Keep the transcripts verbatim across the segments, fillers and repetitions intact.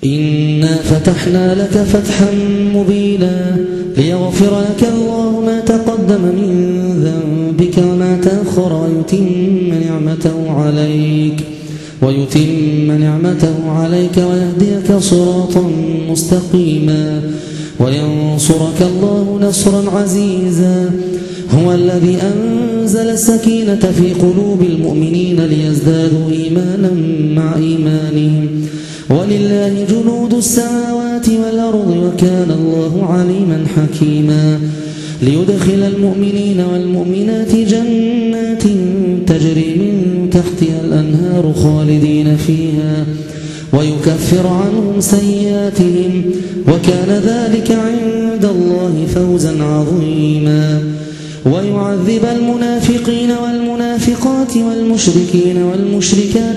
إنا فتحنا لك فتحا مبينا ليغفر لك الله ما تقدم من ذنبك وما تأخر ويتم نعمته عليك ويتم نعمته عليك ويهديك صراطا مستقيما وينصرك الله نصرا عزيزا. هو الذي أنزل السكينة في قلوب المؤمنين ليزدادوا إيمانا مع إيمانهم ولله جنود السماوات والأرض وكان الله عليما حكيما. ليدخل المؤمنين والمؤمنات جنات تجري من تحتها الأنهار خالدين فيها ويكفر عنهم سيئاتهم وكان ذلك عند الله فوزا عظيما. ويعذب المنافقين والمنافقات والمشركين والمشركات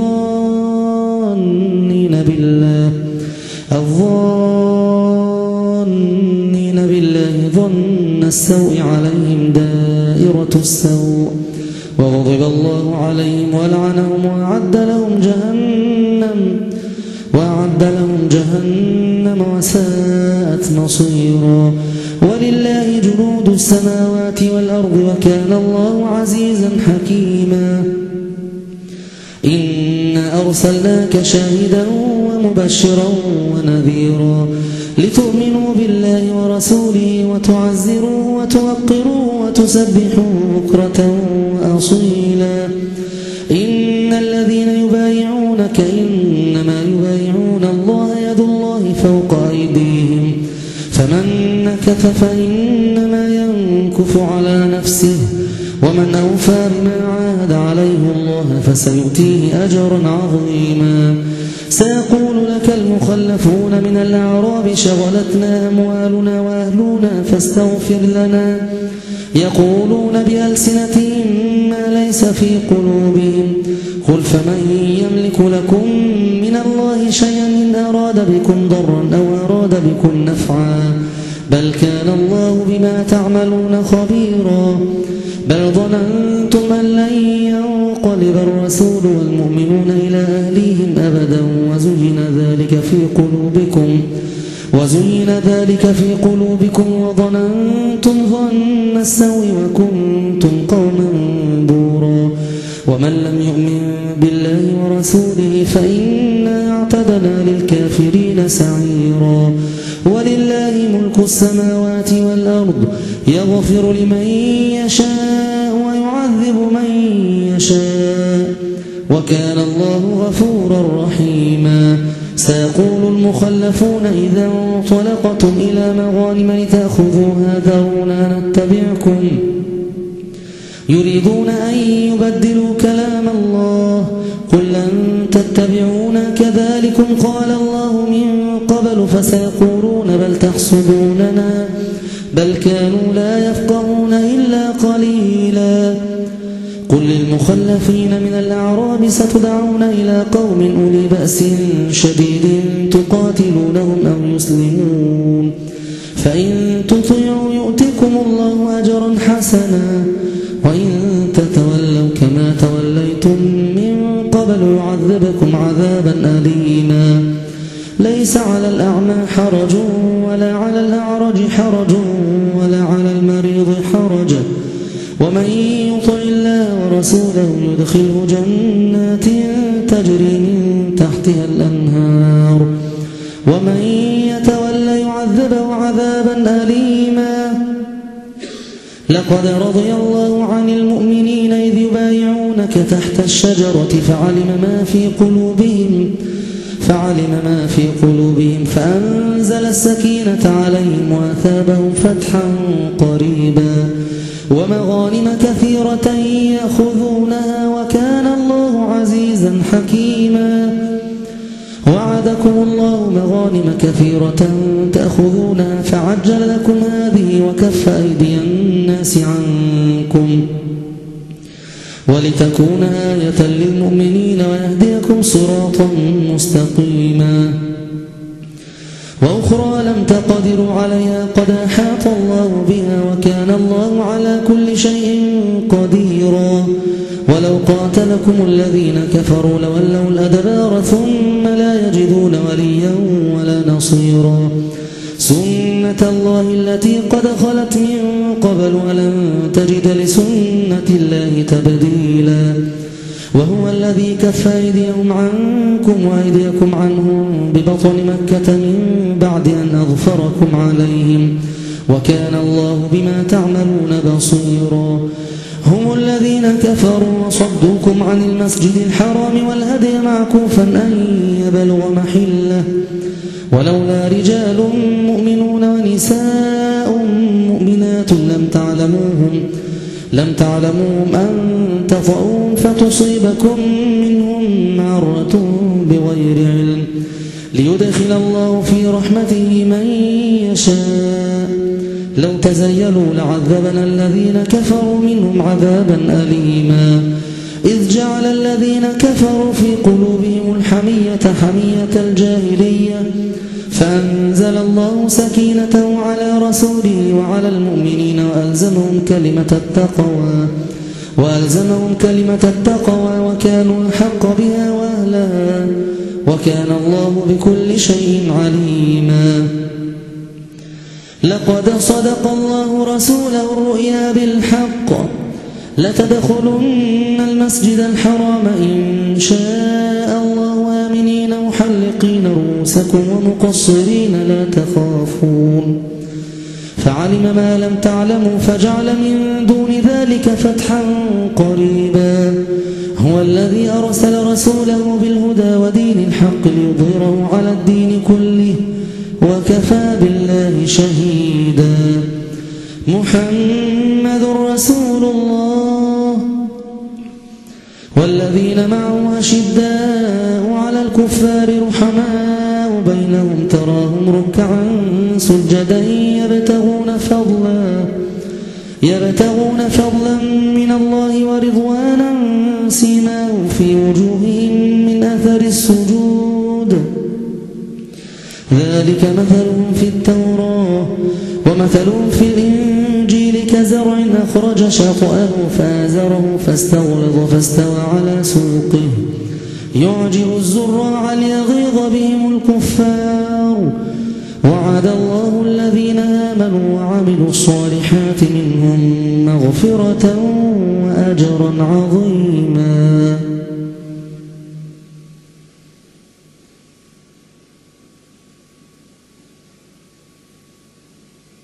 الظانين بالله الظانين بالله ظن السوء عليهم دائرة السوء وغضب الله عليهم ولعنهم وأعد لهم جهنم وأعد لهم جهنم وساءت مصيرا. ولله جنود السماوات والأرض وكان الله عزيزا حكيما. إنا أرسلناك شاهدا ومبشرا ونذيرا لتؤمنوا بالله ورسوله وتعزروه وتوقروه وتسبحوه بكرة وأصيلا. إن الذين يبايعونك إنما يبايعون الله يد الله فوق أيديهم فمن نكث فإنما ينكث على نفسه ومن أوفى بما عاهد عليه الله فسيؤتيه أجرا عظيما. سيقول لك المخلفون من الأعراب شغلتنا أموالنا وأهلنا فاستغفر لنا يقولون بألسنتهم ما ليس في قلوبهم قل فمن يملك لكم من الله شيئا إن أراد بكم ضرا أو أراد بكم نفعا بل كان الله بما تعملون خبيرا. بل ظننتم أن لن ينقلب الرسول والمؤمنون إلى أهليهم أبدا وزين ذلك في قلوبكم وزين ذلك في قلوبكم وظننتم ظن السوء وكنتم قوما بورا. ومن لم يؤمن بالله ورسوله فإنا اعتدنا للكافرين سعيرا. ولله ملك السماوات والأرض يغفر لمن يشاء ويعذب من يشاء وكان الله غفورا رحيما. سيقول المخلفون إذا انطلقتم إلى مغانم لتأخذوها ذرونا نتبعكم يريدون أن يبدلوا كلام الله قل لن تتبعونا كذلكم قال الله من قبل فسيقولون بل تحسدوننا بل كانوا لا يفقهون إلا قليلا. قل للمخلفين من الأعراب ستدعون إلى قوم أولي بأس شديد تقاتلونهم أو يسلمون فإن تطيعوا يؤتكم الله أجرا حسنا وإن تتولوا كما توليتم من قبل يعذبكم عذابا أليما. ليس على الأعمى حرج ولا على الأعرج حرج ولا على المريض حرج ومن يطع الله ورسوله يدخله جنات تجري من تحتها الأنهار ومن يتولى يعذبه عذابا أليما. لقد رضي الله عن المؤمنين إذ يبايعونك تحت الشجرة فعلم ما في قلوبهم فعلم ما في قلوبهم فأنزل السكينة عليهم وأثابهم فتحا قريبا ومغانم كثيرة يأخذونها وكان الله عزيزا حكيما. وعدكم الله مغانم كثيرة تأخذونها فعجل لكم هذه وكف أيدي الناس عنكم ولتكون آية للمؤمنين ويهديكم صراطا مستقيما. وأخرى لم تقدروا عليها قد أحاط الله بها وكان الله على كل شيء قديرا. ولو قاتلكم الذين كفروا لولوا الأدبار ثم لا يجدون وليا ولا نصيرا سنة الله التي قد خلت من قبل ولن تجد لسنة الله تبديلا وهو الذي كف أيديهم عنكم وأيديكم عنهم ببطن مكة من بعد أن أظفركم عليهم وكان الله بما تعملون بصيرا هم الذين كفروا وصدوكم عن المسجد الحرام والهدي معكوفا أن يبلغ محله ولولا رجال مؤمنون ونساء مؤمنات لم تعلموهم لم تعلموهم أن تطؤوهم فتصيبكم منهم معرة بغير علم ليدخل الله في رحمته من يشاء لو تزيلوا لعذبنا الذين كفروا منهم عذابا أليما إذ جعل الذين كفروا في قلوبهم الحمية حمية الجاهلية فأنزل الله سكينته على رسوله وعلى المؤمنين وألزمهم كلمة التقوى وألزمهم كلمة التقوى وكانوا الحق بها وأهلها وكان الله بكل شيء عليما لقد صدق الله رسوله الرؤيا بالحق لتدخلن المسجد الحرام إن شاء الله آمنين محلقين رؤوسكم ومقصرين لا تخافون فعلم ما لم تعلموا فجعل من دون ذلك فتحا قريبا هو الذي أرسل رسوله بالهدى ودين الحق ليظهره على الدين كله وكفى بالله شهيدا محمد رسول الله والذين معه أشداء على الكفار رحماء بينهم تراهم ركعا سجدا يبتغون فضلا يبتغون فضلا من الله ورضوانا سيماهم في وجوههم من أثر السجود ذلك مثلهم في التوراة ومثلهم في الإنجيل كزرع أخرج شطأه فآزره فاستغلظ فاستوى على سوقه يعجب الزراع ليغيظ بهم الكفار وعد الله الذين آمنوا وعملوا الصالحات منهم مغفرة وأجرا عظيما